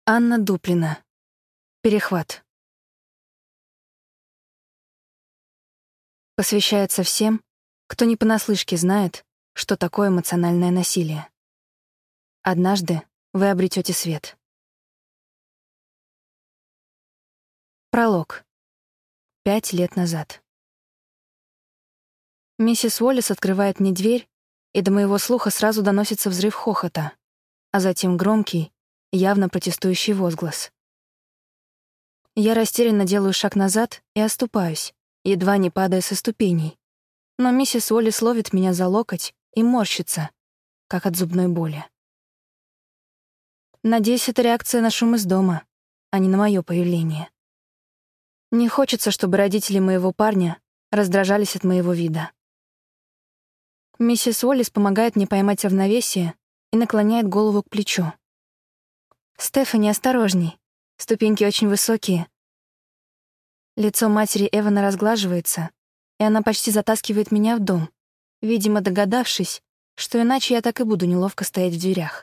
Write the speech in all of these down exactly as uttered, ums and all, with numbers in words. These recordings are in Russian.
Анна Дуплина. Перехват. Посвящается всем, кто не понаслышке знает, что такое эмоциональное насилие. Однажды вы обретете свет. Пролог. Пять лет назад. Миссис Уоллес открывает мне дверь, и до моего слуха сразу доносится взрыв хохота, а затем громкий, явно протестующий возглас. Я растерянно делаю шаг назад и оступаюсь, едва не падая со ступеней. Но миссис Уоллес ловит меня за локоть и морщится, как от зубной боли. Надеюсь, это реакция на шум из дома, а не на мое появление. Не хочется, чтобы родители моего парня раздражались от моего вида. Миссис Уоллес помогает мне поймать равновесие и наклоняет голову к плечу. «Стефани, осторожней. Ступеньки очень высокие». Лицо матери Эвана разглаживается, и она почти затаскивает меня в дом, видимо, догадавшись, что иначе я так и буду неловко стоять в дверях.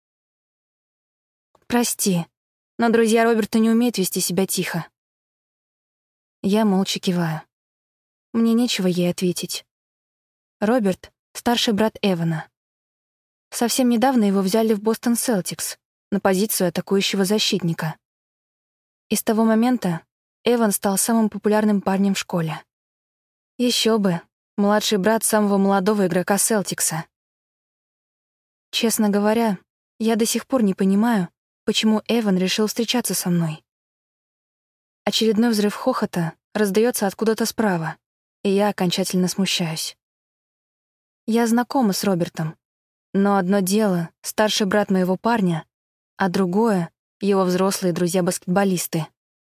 «Прости, но друзья Роберта не умеют вести себя тихо». Я молча киваю. Мне нечего ей ответить. Роберт — старший брат Эвана. Совсем недавно его взяли в Бостон Селтикс на позицию атакующего защитника. И с того момента Эван стал самым популярным парнем в школе. Еще бы, младший брат самого молодого игрока Селтикса. Честно говоря, я до сих пор не понимаю, почему Эван решил встречаться со мной. Очередной взрыв хохота раздается откуда-то справа, и я окончательно смущаюсь. Я знакома с Робертом, но одно дело — старший брат моего парня, а другое — его взрослые друзья-баскетболисты.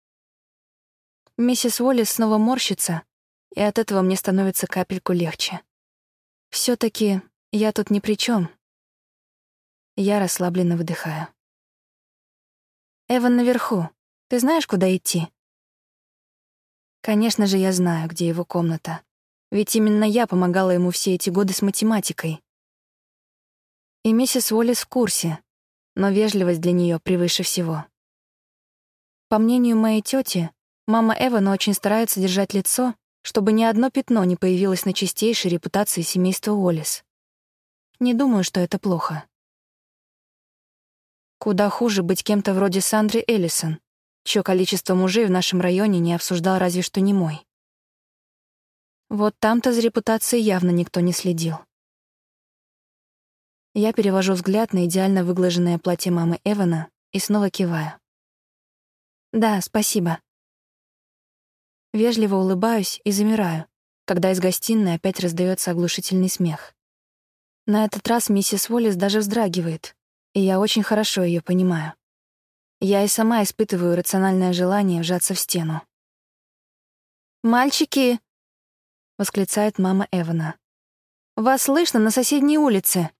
Миссис Уоллес снова морщится, и от этого мне становится капельку легче. Все-таки я тут ни при чем. Я расслабленно выдыхаю. «Эван наверху. Ты знаешь, куда идти?» Конечно же, я знаю, где его комната. Ведь именно я помогала ему все эти годы с математикой. И миссис Уоллес в курсе, но вежливость для нее превыше всего. По мнению моей тети, мама Эвана очень старается держать лицо, чтобы ни одно пятно не появилось на чистейшей репутации семейства Уоллес. Не думаю, что это плохо. Куда хуже быть кем-то вроде Сандры Эллисон, чье количество мужей в нашем районе не обсуждал разве что не мой. Вот там-то за репутацией явно никто не следил. Я перевожу взгляд на идеально выглаженное платье мамы Эвана и снова киваю. «Да, спасибо». Вежливо улыбаюсь и замираю, когда из гостиной опять раздается оглушительный смех. На этот раз миссис Уоллес даже вздрагивает, и я очень хорошо ее понимаю. Я и сама испытываю рациональное желание вжаться в стену. «Мальчики!» — восклицает мама Эвана. «Вас слышно на соседней улице!»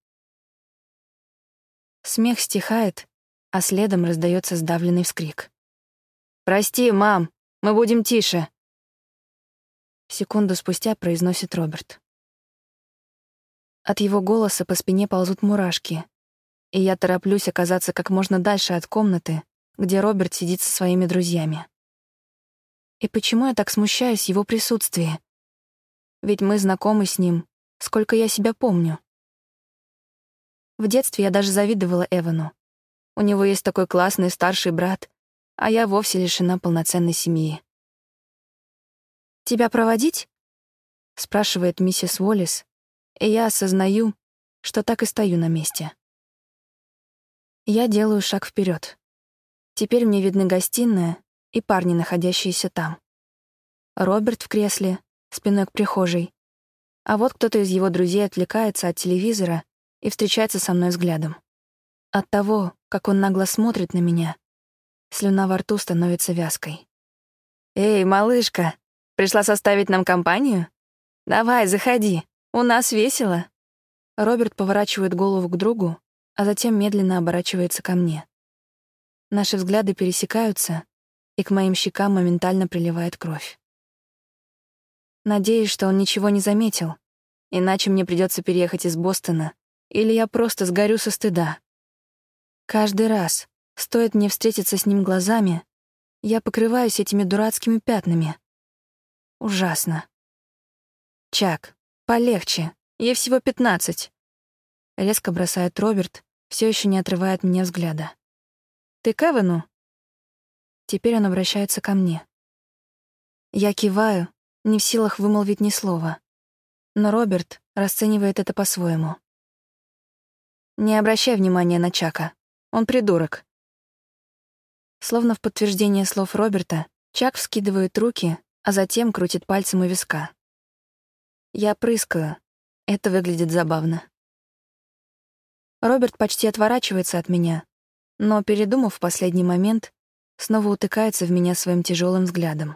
Смех стихает, а следом раздается сдавленный вскрик. «Прости, мам, мы будем тише!» Секунду спустя произносит Роберт. От его голоса по спине ползут мурашки, и я тороплюсь оказаться как можно дальше от комнаты, где Роберт сидит со своими друзьями. И почему я так смущаюсь в его присутствии? Ведь мы знакомы с ним, сколько я себя помню. В детстве я даже завидовала Эвану. У него есть такой классный старший брат, а я вовсе лишена полноценной семьи. «Тебя проводить?» — спрашивает миссис Уоллес, и я осознаю, что так и стою на месте. Я делаю шаг вперед. Теперь мне видны гостиная и парни, находящиеся там. Роберт в кресле, спиной к прихожей. А вот кто-то из его друзей отвлекается от телевизора и встречается со мной взглядом. От того, как он нагло смотрит на меня, слюна во рту становится вязкой. «Эй, малышка, пришла составить нам компанию? Давай, заходи, у нас весело». Роберт поворачивает голову к другу, а затем медленно оборачивается ко мне. Наши взгляды пересекаются, и к моим щекам моментально приливает кровь. Надеюсь, что он ничего не заметил, иначе мне придется переехать из Бостона, или я просто сгорю со стыда. Каждый раз, Стоит мне встретиться с ним глазами, я покрываюсь этими дурацкими пятнами. Ужасно. «Чак, полегче, ей всего пятнадцать», — резко бросает Роберт, все еще не отрывая от меня взгляда. «Ты к Эвану?» Теперь он обращается ко мне. Я киваю, не в силах вымолвить ни слова. Но Роберт расценивает это по-своему. «Не обращай внимания на Чака. Он придурок». Словно в подтверждение слов Роберта, Чак вскидывает руки, а затем крутит пальцем у виска. Я прыскаю. Это выглядит забавно. Роберт почти отворачивается от меня, но, передумав в последний момент, снова утыкается в меня своим тяжелым взглядом.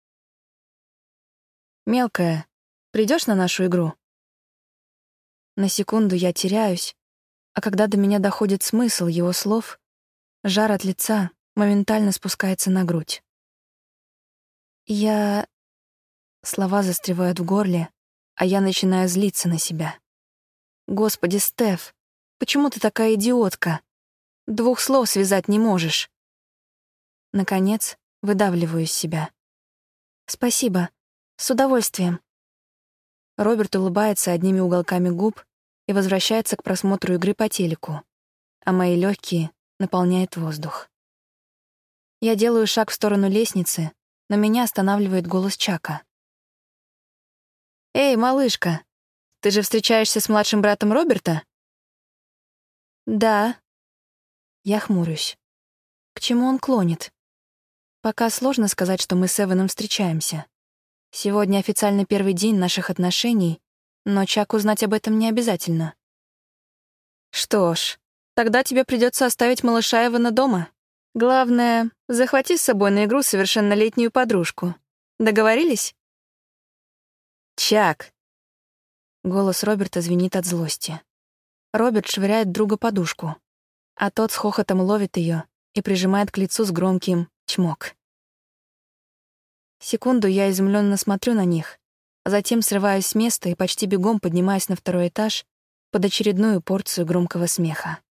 «Мелкая, придешь на нашу игру?» На секунду я теряюсь, а когда до меня доходит смысл его слов, жар от лица моментально спускается на грудь. Я... Слова застревают в горле, а я начинаю злиться на себя. «Господи, Стеф, почему ты такая идиотка? Двух слов связать не можешь». Наконец, выдавливаю из себя. «Спасибо. С удовольствием». Роберт улыбается одними уголками губ и возвращается к просмотру игры по телеку, а мои легкие наполняет воздух. Я делаю шаг в сторону лестницы, но меня останавливает голос Чака. «Эй, малышка, ты же встречаешься с младшим братом Роберта?» «Да». Я хмурюсь. К чему он клонит? Пока сложно сказать, что мы с Эваном встречаемся. Сегодня официально первый день наших отношений, но Чаку знать об этом не обязательно. «Что ж, тогда тебе придется оставить малыша Эвана дома. Главное, захвати с собой на игру совершеннолетнюю подружку. Договорились?» «Чак!» Голос Роберта звенит от злости. Роберт швыряет друга подушку, а тот с хохотом ловит ее и прижимает к лицу с громким «чмок». Секунду я изумленно смотрю на них, а затем срываюсь с места и почти бегом поднимаюсь на второй этаж под очередную порцию громкого смеха.